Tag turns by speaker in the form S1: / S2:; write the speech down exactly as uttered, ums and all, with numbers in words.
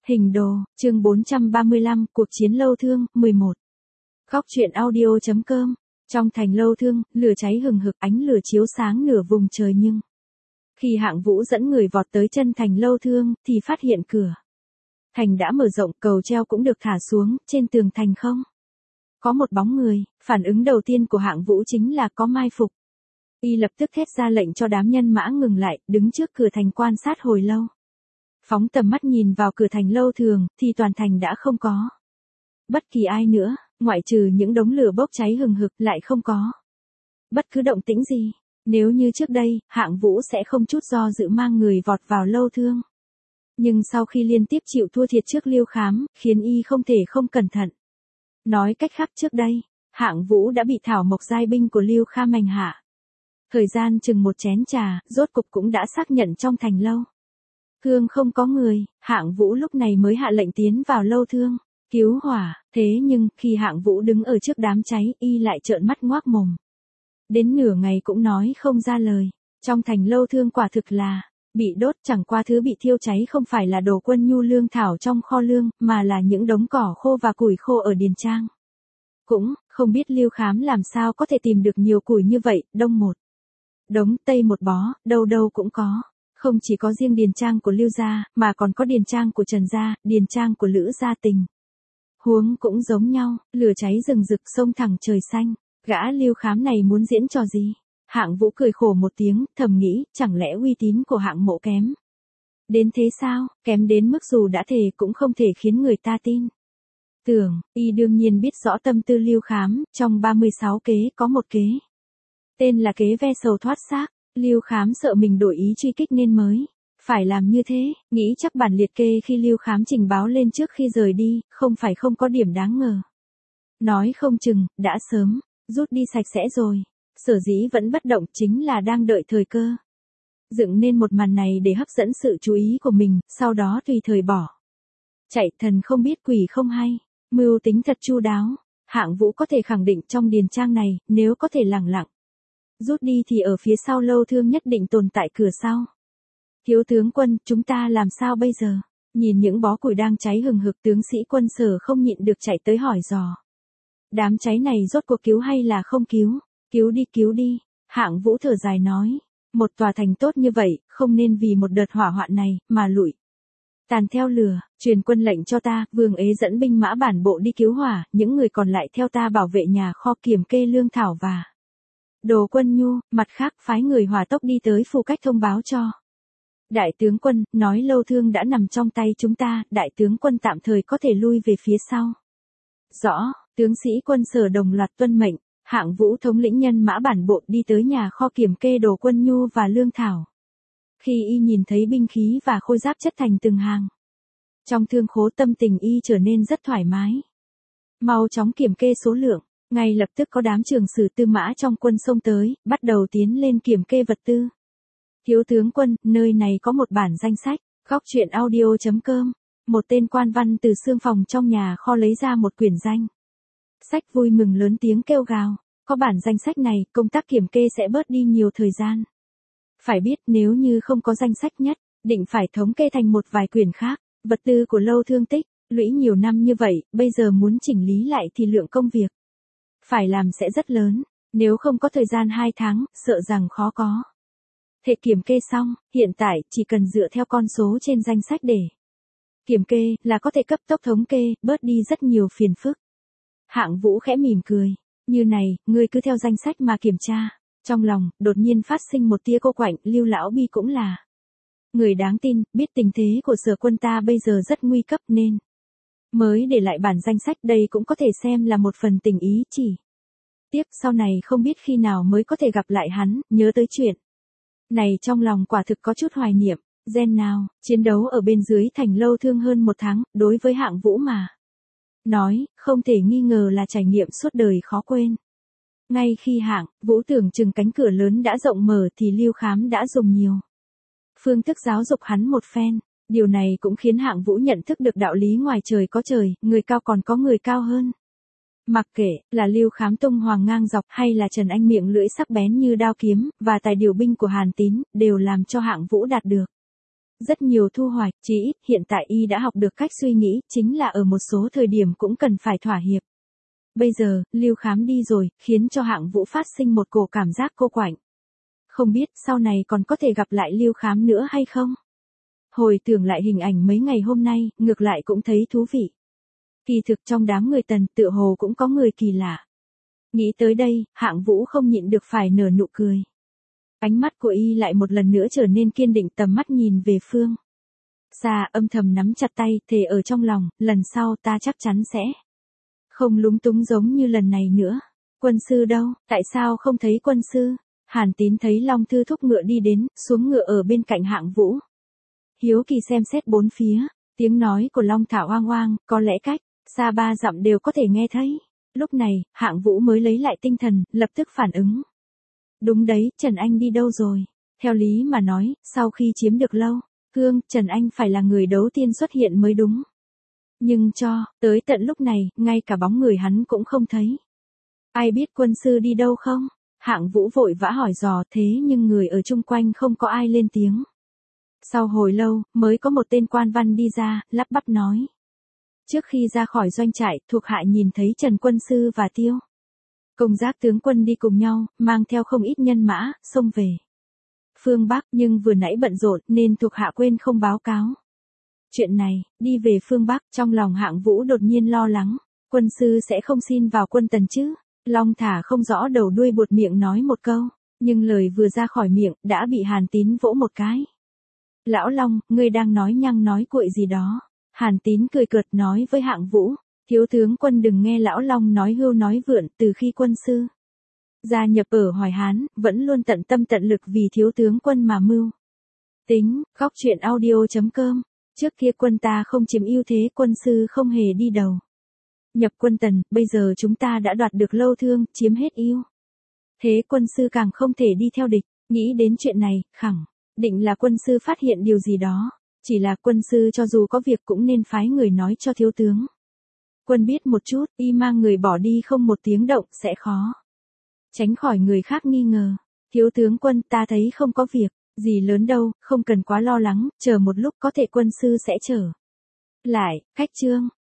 S1: Hình đồ, chương bốn trăm ba mươi lăm, cuộc chiến lâu thương, mười một. Góc truyện audio.com. Trong thành lâu thương, lửa cháy hừng hực, ánh lửa chiếu sáng nửa vùng trời, nhưng khi Hạng Vũ dẫn người vọt tới chân thành lâu thương, thì phát hiện cửa thành đã mở rộng, cầu treo cũng được thả xuống, trên tường thành không có một bóng người. Phản ứng đầu tiên của Hạng Vũ chính là có mai phục. Y lập tức thét ra lệnh cho đám nhân mã ngừng lại, đứng trước cửa thành quan sát hồi lâu. Phóng tầm mắt nhìn vào cửa thành lâu thường, thì toàn thành đã không có bất kỳ ai nữa, ngoại trừ những đống lửa bốc cháy hừng hực, lại không có bất cứ động tĩnh gì. Nếu như trước đây, Hạng Vũ sẽ không chút do dự mang người vọt vào lâu thương. Nhưng sau khi liên tiếp chịu thua thiệt trước Liêu Khám, khiến y không thể không cẩn thận. Nói cách khác, trước đây, Hạng Vũ đã bị thảo mộc giai binh của Liêu Kham hành hạ. Thời gian chừng một chén trà, rốt cục cũng đã xác nhận trong thành lâu thương không có người. Hạng Vũ lúc này mới hạ lệnh tiến vào lâu thương cứu hỏa. Thế nhưng, khi Hạng Vũ đứng ở trước đám cháy, y lại trợn mắt ngoác mồm. Đến nửa ngày cũng nói không ra lời. Trong thành lâu thương quả thực là bị đốt, chẳng qua thứ bị thiêu cháy không phải là đồ quân nhu lương thảo trong kho lương, mà là những đống cỏ khô và củi khô ở điền trang. Cũng không biết Liêu Khám làm sao có thể tìm được nhiều củi như vậy, đông một đống, tây một bó, đâu đâu cũng có. Không chỉ có riêng điền trang của Liêu gia, mà còn có điền trang của Trần gia, điền trang của Lữ gia. Tình huống cũng giống nhau, lửa cháy rừng rực sông thẳng trời xanh. Gã Liêu Khám này muốn diễn trò gì? Hạng Vũ cười khổ một tiếng, thầm nghĩ, chẳng lẽ uy tín của Hạng Mộ kém đến thế sao? Kém đến mức dù đã thề cũng không thể khiến người ta tin tưởng. Y đương nhiên biết rõ tâm tư Liêu Khám, trong ba mươi sáu kế có một kế tên là kế ve sầu thoát xác. Liêu Khám sợ mình đổi ý truy kích nên mới phải làm như thế, nghĩ chắc bản liệt kê khi Liêu Khám trình báo lên trước khi rời đi, không phải không có điểm đáng ngờ. Nói không chừng, đã sớm rút đi sạch sẽ rồi. Sở dĩ vẫn bất động chính là đang đợi thời cơ dựng nên một màn này để hấp dẫn sự chú ý của mình, sau đó tùy thời bỏ chạy. Thần không biết quỷ không hay, mưu tính thật chu đáo. Hạng Vũ có thể khẳng định trong điền trang này, nếu có thể lẳng lặng rút đi thì ở phía sau lâu thương nhất định tồn tại cửa sau. Thiếu tướng quân, chúng ta làm sao bây giờ? Nhìn những bó củi đang cháy hừng hực, tướng sĩ Quân Sở không nhịn được chạy tới hỏi dò. Đám cháy này rốt cuộc cứu hay là không cứu? Cứu đi, cứu đi. Hạng Vũ thở dài nói. Một tòa thành tốt như vậy, không nên vì một đợt hỏa hoạn này, mà lụi tàn theo lửa. Truyền quân lệnh cho ta, Vương Ế dẫn binh mã bản bộ đi cứu hỏa, những người còn lại theo ta bảo vệ nhà kho kiểm kê lương thảo và đồ quân nhu. Mặt khác, phái người hỏa tốc đi tới Phù Cách thông báo cho đại tướng quân, nói lâu thương đã nằm trong tay chúng ta, đại tướng quân tạm thời có thể lui về phía sau. Rõ. Tướng sĩ Quân Sở đồng loạt tuân mệnh. Hạng Vũ thống lĩnh nhân mã bản bộ đi tới nhà kho kiểm kê đồ quân nhu và lương thảo. Khi y nhìn thấy binh khí và khôi giáp chất thành từng hàng trong thương khố, tâm tình y trở nên rất thoải mái. Mau chóng kiểm kê số lượng. Ngay lập tức có đám trường sử tư mã trong quân xông tới, bắt đầu tiến lên kiểm kê vật tư. Thiếu tướng quân, nơi này có một bản danh sách. Góc truyện audio.com. Một tên quan văn từ xương phòng trong nhà kho lấy ra một quyển danh sách, vui mừng lớn tiếng kêu gào. Có bản danh sách này, công tác kiểm kê sẽ bớt đi nhiều thời gian. Phải biết, nếu như không có danh sách nhất định phải thống kê thành một vài quyển khác. Vật tư của lâu thương tích lũy nhiều năm như vậy, bây giờ muốn chỉnh lý lại thì lượng công việc phải làm sẽ rất lớn. Nếu không có thời gian hai tháng, sợ rằng khó có thể kiểm kê xong. Hiện tại, chỉ cần dựa theo con số trên danh sách để kiểm kê, là có thể cấp tốc thống kê, bớt đi rất nhiều phiền phức. Hạng Vũ khẽ mỉm cười. Như này, ngươi cứ theo danh sách mà kiểm tra. Trong lòng, đột nhiên phát sinh một tia cô quạnh. Lưu lão Bi cũng là người đáng tin, biết tình thế của Sở quân ta bây giờ rất nguy cấp nên mới để lại bản danh sách. Đây cũng có thể xem là một phần tình ý chỉ. Tiếp sau này không biết khi nào mới có thể gặp lại hắn. Nhớ tới chuyện này trong lòng quả thực có chút hoài niệm. Gen nào, chiến đấu ở bên dưới thành lâu thương hơn một tháng, đối với Hạng Vũ mà nói, không thể nghi ngờ là trải nghiệm suốt đời khó quên. Ngay khi Hạng Vũ tưởng chừng cánh cửa lớn đã rộng mở thì Liêu Khám đã dùng nhiều phương thức giáo dục hắn một phen. Điều này cũng khiến Hạng Vũ nhận thức được đạo lý ngoài trời có trời, người cao còn có người cao hơn. Mặc kệ là Liêu Khám tung hoàng ngang dọc hay là Trần Anh miệng lưỡi sắc bén như đao kiếm, và tài điều binh của Hàn Tín, đều làm cho Hạng Vũ đạt được Rất nhiều thu hoạch, chí ít hiện tại y đã học được cách suy nghĩ, chính là ở một số thời điểm cũng cần phải thỏa hiệp. Bây giờ, Lưu Khám đi rồi, khiến cho Hạng Vũ phát sinh một cổ cảm giác cô quạnh. Không biết sau này còn có thể gặp lại Lưu Khám nữa hay không? Hồi tưởng lại hình ảnh mấy ngày hôm nay, ngược lại cũng thấy thú vị. Kỳ thực trong đám người Tần, tựa hồ cũng có người kỳ lạ. Nghĩ tới đây, Hạng Vũ không nhịn được phải nở nụ cười. Ánh mắt của y lại một lần nữa trở nên kiên định, tầm mắt nhìn về phương xa, âm thầm nắm chặt tay, thề ở trong lòng, lần sau ta chắc chắn sẽ không lúng túng giống như lần này nữa. Quân sư đâu, tại sao không thấy quân sư? Hàn Tín thấy Long Thư thúc ngựa đi đến, xuống ngựa ở bên cạnh Hạng Vũ. Hiếu kỳ xem xét bốn phía, tiếng nói của Long Thảo oang oang, có lẽ cách xa ba dặm đều có thể nghe thấy. Lúc này, Hạng Vũ mới lấy lại tinh thần, lập tức phản ứng. Đúng đấy, Trần Anh đi đâu rồi? Theo lý mà nói, sau khi chiếm được Lâu Cương, Trần Anh phải là người đầu tiên xuất hiện mới đúng. Nhưng cho, tới tận lúc này, ngay cả bóng người hắn cũng không thấy. Ai biết quân sư đi đâu không? Hạng Vũ vội vã hỏi dò, thế nhưng người ở chung quanh không có ai lên tiếng. Sau hồi lâu, mới có một tên quan văn đi ra, lắp bắp nói. Trước khi ra khỏi doanh trại, thuộc hạ nhìn thấy Trần quân sư và Tiêu Công Giác tướng quân đi cùng nhau, mang theo không ít nhân mã, xông về phương Bắc, nhưng vừa nãy bận rộn nên thuộc hạ quên không báo cáo. Chuyện này, đi về phương Bắc, trong lòng Hạng Vũ đột nhiên lo lắng, quân sư sẽ không xin vào quân Tần chứ? Long Thả không rõ đầu đuôi buột miệng nói một câu, nhưng lời vừa ra khỏi miệng, đã bị Hàn Tín vỗ một cái. Lão Long, ngươi đang nói nhăng nói cuội gì đó? Hàn Tín cười cợt nói với Hạng Vũ, thiếu tướng quân đừng nghe Lão Long nói hưu nói vượn, từ khi quân sư gia nhập ở Hoài Hán, vẫn luôn tận tâm tận lực vì thiếu tướng quân mà mưu tính. Góc truyện audio chấm com. Trước kia quân ta không chiếm ưu thế, quân sư không hề đi đầu nhập quân Tần, bây giờ chúng ta đã đoạt được Lâu Thương, chiếm hết ưu thế, quân sư càng không thể đi theo địch. Nghĩ đến chuyện này, khẳng định là quân sư phát hiện điều gì đó. Chỉ là quân sư cho dù có việc cũng nên phái người nói cho thiếu tướng quân biết một chút, y mang người bỏ đi không một tiếng động sẽ khó tránh khỏi người khác nghi ngờ. Thiếu tướng quân, ta thấy không có việc gì lớn đâu, không cần quá lo lắng, chờ một lúc có thể quân sư sẽ trở lại. Khách chương